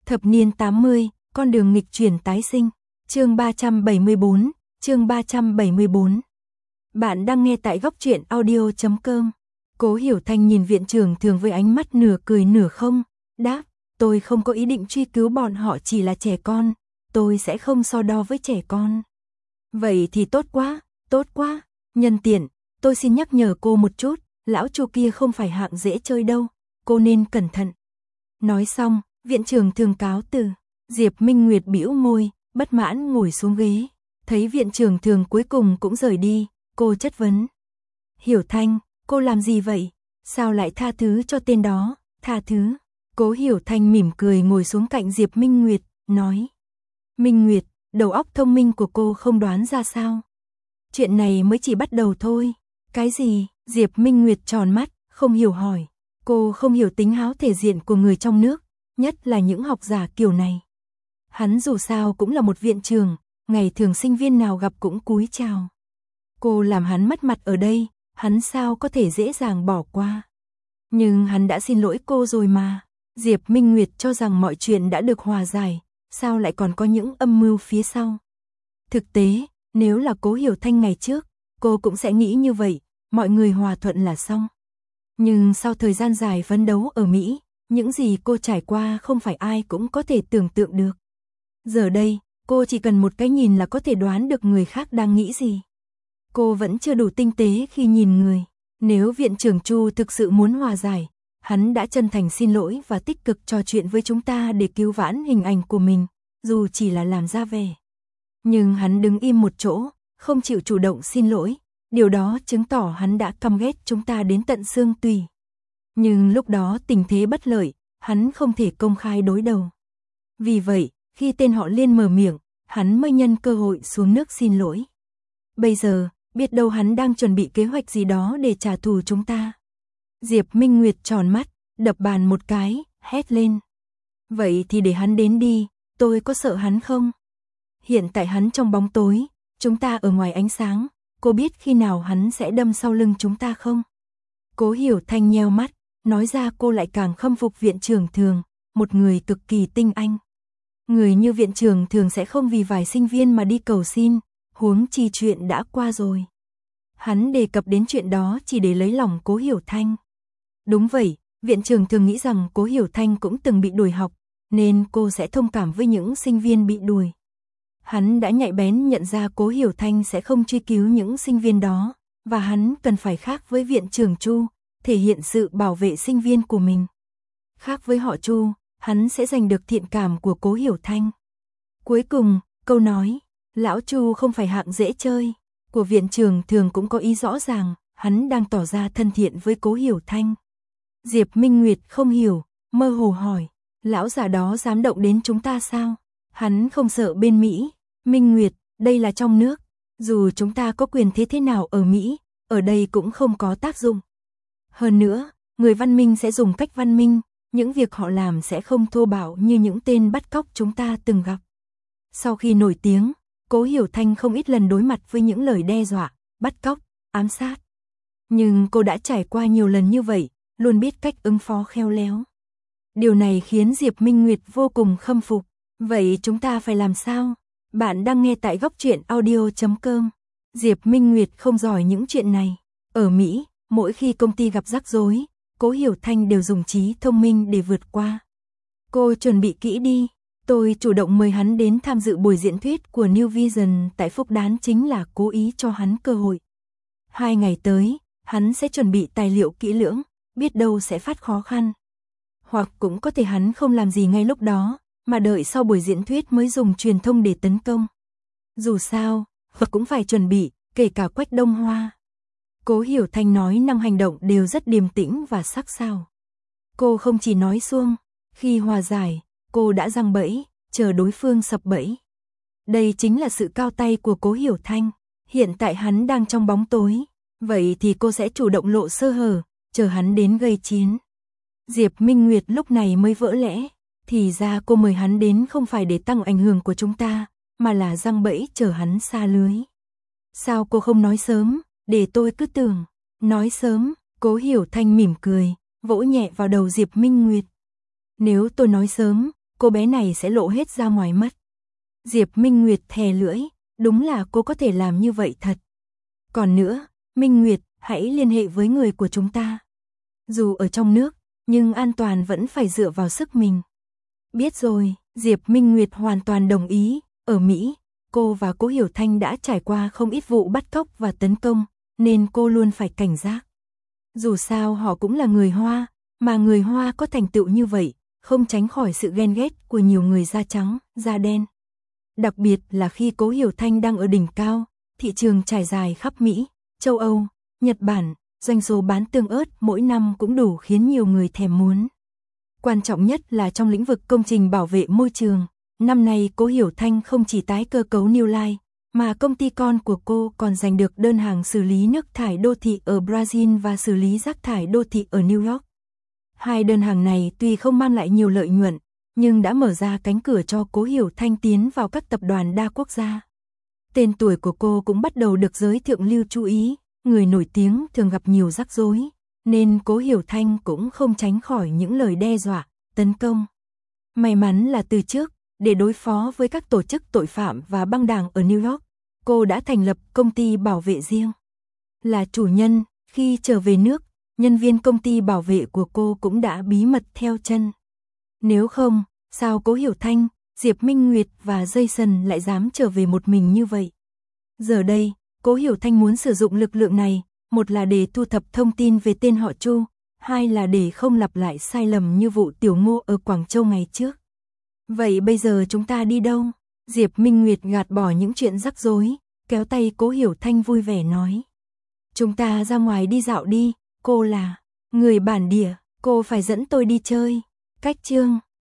Thập niên 80, con đường nghịch chuyển tái sinh. Chương 374, chương 374. Bạn đang nghe tại góc truyện audio.com. Cố Hiểu Thanh nhìn viện trưởng thường với ánh mắt nửa cười nửa không, đáp, tôi không có ý định truy cứu bọn họ, chỉ là trẻ con, tôi sẽ không so đo với trẻ con. Vậy thì tốt quá, nhân tiện, tôi xin nhắc nhở cô một chút, lão Chu kia không phải hạng dễ chơi đâu, cô nên cẩn thận. Nói xong, viện trưởng thường cáo từ. Diệp Minh Nguyệt bĩu môi, bất mãn ngồi xuống ghế. Thấy viện trưởng thường cuối cùng cũng rời đi, cô chất vấn. Hiểu Thanh, cô làm gì vậy? Sao lại tha thứ cho tên đó? Tha thứ? Cố Hiểu Thanh mỉm cười ngồi xuống cạnh Diệp Minh Nguyệt, nói. Minh Nguyệt, đầu óc thông minh của cô không đoán ra sao? Chuyện này mới chỉ bắt đầu thôi. Cái gì? Diệp Minh Nguyệt tròn mắt, không hiểu hỏi. Cô không hiểu tính háo thể diện của người trong nước, nhất là những học giả kiểu này. Hắn dù sao cũng là một viện trưởng, ngày thường sinh viên nào gặp cũng cúi chào. Cô làm hắn mất mặt ở đây, hắn sao có thể dễ dàng bỏ qua. Nhưng hắn đã xin lỗi cô rồi mà. Diệp Minh Nguyệt cho rằng mọi chuyện đã được hòa giải, sao lại còn có những âm mưu phía sau. Thực tế, nếu là Cố Hiểu Thanh ngày trước, cô cũng sẽ nghĩ như vậy, mọi người hòa thuận là xong. Nhưng sau thời gian dài phấn đấu ở Mỹ, những gì cô trải qua không phải ai cũng có thể tưởng tượng được. Giờ đây, cô chỉ cần một cái nhìn là có thể đoán được người khác đang nghĩ gì. Cô vẫn chưa đủ tinh tế khi nhìn người. Nếu viện trưởng Chu thực sự muốn hòa giải, hắn đã chân thành xin lỗi và tích cực trò chuyện với chúng ta để cứu vãn hình ảnh của mình, dù chỉ là làm ra vẻ. Nhưng hắn đứng im một chỗ, không chịu chủ động xin lỗi, điều đó chứng tỏ hắn đã căm ghét chúng ta đến tận xương tủy. Nhưng lúc đó tình thế bất lợi, hắn không thể công khai đối đầu. Vì vậy, khi tên họ Liên mở miệng, hắn mới nhân cơ hội xuống nước xin lỗi. Bây giờ, biết đâu hắn đang chuẩn bị kế hoạch gì đó để trả thù chúng ta. Diệp Minh Nguyệt tròn mắt, đập bàn một cái, hét lên. Vậy thì để hắn đến đi, tôi có sợ hắn không? Hiện tại hắn trong bóng tối, chúng ta ở ngoài ánh sáng, cô biết khi nào hắn sẽ đâm sau lưng chúng ta không? Cố Hiểu Thanh nheo mắt, nói ra cô lại càng khâm phục viện trưởng thường, một người cực kỳ tinh anh. Người như viện trưởng thường sẽ không vì vài sinh viên mà đi cầu xin, huống chi chuyện đã qua rồi. Hắn đề cập đến chuyện đó chỉ để lấy lòng Cố Hiểu Thanh. Đúng vậy, viện trưởng thường nghĩ rằng Cố Hiểu Thanh cũng từng bị đuổi học, nên cô sẽ thông cảm với những sinh viên bị đuổi. Hắn đã nhạy bén nhận ra Cố Hiểu Thanh sẽ không truy cứu những sinh viên đó, và hắn cần phải khác với viện trưởng Chu, thể hiện sự bảo vệ sinh viên của mình. Khác với họ Chu, hắn sẽ giành được thiện cảm của Cố Hiểu Thanh. Cuối cùng, câu nói, lão Chu không phải hạng dễ chơi, của viện trưởng thường cũng có ý rõ ràng, hắn đang tỏ ra thân thiện với Cố Hiểu Thanh. Diệp Minh Nguyệt không hiểu, mơ hồ hỏi, lão già đó dám động đến chúng ta sao? Hắn không sợ bên Mỹ. Minh Nguyệt, đây là trong nước, dù chúng ta có quyền thế nào ở Mỹ, ở đây cũng không có tác dụng. Hơn nữa, người văn minh sẽ dùng cách văn minh, những việc họ làm sẽ không thô bạo như những tên bắt cóc chúng ta từng gặp. Sau khi nổi tiếng, Cố Hiểu Thanh không ít lần đối mặt với những lời đe dọa, bắt cóc, ám sát. Nhưng cô đã trải qua nhiều lần như vậy, luôn biết cách ứng phó khéo léo. Điều này khiến Diệp Minh Nguyệt vô cùng khâm phục. Vậy chúng ta phải làm sao? Bạn đang nghe tại góc truyện audio.com. Diệp Minh Nguyệt không giỏi những chuyện này. Ở Mỹ, mỗi khi công ty gặp rắc rối, Cố Hiểu Thanh đều dùng trí thông minh để vượt qua. Cô chuẩn bị kỹ đi. Tôi chủ động mời hắn đến tham dự buổi diễn thuyết của New Vision tại Phúc Đán chính là cố ý cho hắn cơ hội. 2 ngày tới, hắn sẽ chuẩn bị tài liệu kỹ lưỡng, biết đâu sẽ phát khó khăn. Hoặc cũng có thể hắn không làm gì ngay lúc đó, mà đợi sau buổi diễn thuyết mới dùng truyền thông để tấn công. Dù sao, Phật cũng phải chuẩn bị, kể cả Quách Đông Hoa. Cố Hiểu Thanh nói năng hành động đều rất điềm tĩnh và sắc sảo. Cô không chỉ nói suông, khi hòa giải, cô đã giăng bẫy, chờ đối phương sập bẫy. Đây chính là sự cao tay của Cố Hiểu Thanh. Hiện tại hắn đang trong bóng tối, vậy thì cô sẽ chủ động lộ sơ hở, chờ hắn đến gây chiến. Diệp Minh Nguyệt lúc này mới vỡ lẽ. Thì ra cô mời hắn đến không phải để tăng ảnh hưởng của chúng ta, mà là giăng bẫy chờ hắn xa lưới. Sao cô không nói sớm, để tôi cứ tưởng. Nói sớm, Cố Hiểu Thanh mỉm cười, vỗ nhẹ vào đầu Diệp Minh Nguyệt. Nếu tôi nói sớm, cô bé này sẽ lộ hết ra ngoài mất. Diệp Minh Nguyệt thè lưỡi, đúng là cô có thể làm như vậy thật. Còn nữa, Minh Nguyệt, hãy liên hệ với người của chúng ta. Dù ở trong nước, nhưng an toàn vẫn phải dựa vào sức mình. Biết rồi, Diệp Minh Nguyệt hoàn toàn đồng ý. Ở Mỹ, cô và Cố Hiểu Thanh đã trải qua không ít vụ bắt cóc và tấn công, nên cô luôn phải cảnh giác. Dù sao họ cũng là người Hoa, mà người Hoa có thành tựu như vậy, không tránh khỏi sự ghen ghét của nhiều người da trắng, da đen. Đặc biệt là khi Cố Hiểu Thanh đang ở đỉnh cao, thị trường trải dài khắp Mỹ, châu Âu, Nhật Bản, doanh số bán tương ớt mỗi năm cũng đủ khiến nhiều người thèm muốn. Quan trọng nhất là trong lĩnh vực công trình bảo vệ môi trường, năm nay Cố Hiểu Thanh không chỉ tái cơ cấu New Line, mà công ty con của cô còn giành được đơn hàng xử lý nước thải đô thị ở Brazil và xử lý rác thải đô thị ở New York. Hai đơn hàng này tuy không mang lại nhiều lợi nhuận, nhưng đã mở ra cánh cửa cho Cố Hiểu Thanh tiến vào các tập đoàn đa quốc gia. Tên tuổi của cô cũng bắt đầu được giới thượng lưu chú ý, người nổi tiếng thường gặp nhiều rắc rối, nên Cố Hiểu Thanh cũng không tránh khỏi những lời đe dọa, tấn công. May mắn là từ trước, để đối phó với các tổ chức tội phạm và băng đảng ở New York, cô đã thành lập công ty bảo vệ riêng. Là chủ nhân, khi trở về nước, nhân viên công ty bảo vệ của cô cũng đã bí mật theo chân. Nếu không, sao Cố Hiểu Thanh, Diệp Minh Nguyệt và Jason lại dám trở về một mình như vậy? Giờ đây, Cố Hiểu Thanh muốn sử dụng lực lượng này, một là để thu thập thông tin về tên họ Chu, hai là để không lặp lại sai lầm như vụ Tiểu Ngô ở Quảng Châu ngày trước. Vậy bây giờ chúng ta đi đâu? Diệp Minh Nguyệt gạt bỏ những chuyện rắc rối, kéo tay Cố Hiểu Thanh vui vẻ nói. Chúng ta ra ngoài đi dạo đi, cô là người bản địa, cô phải dẫn tôi đi chơi. Cách chương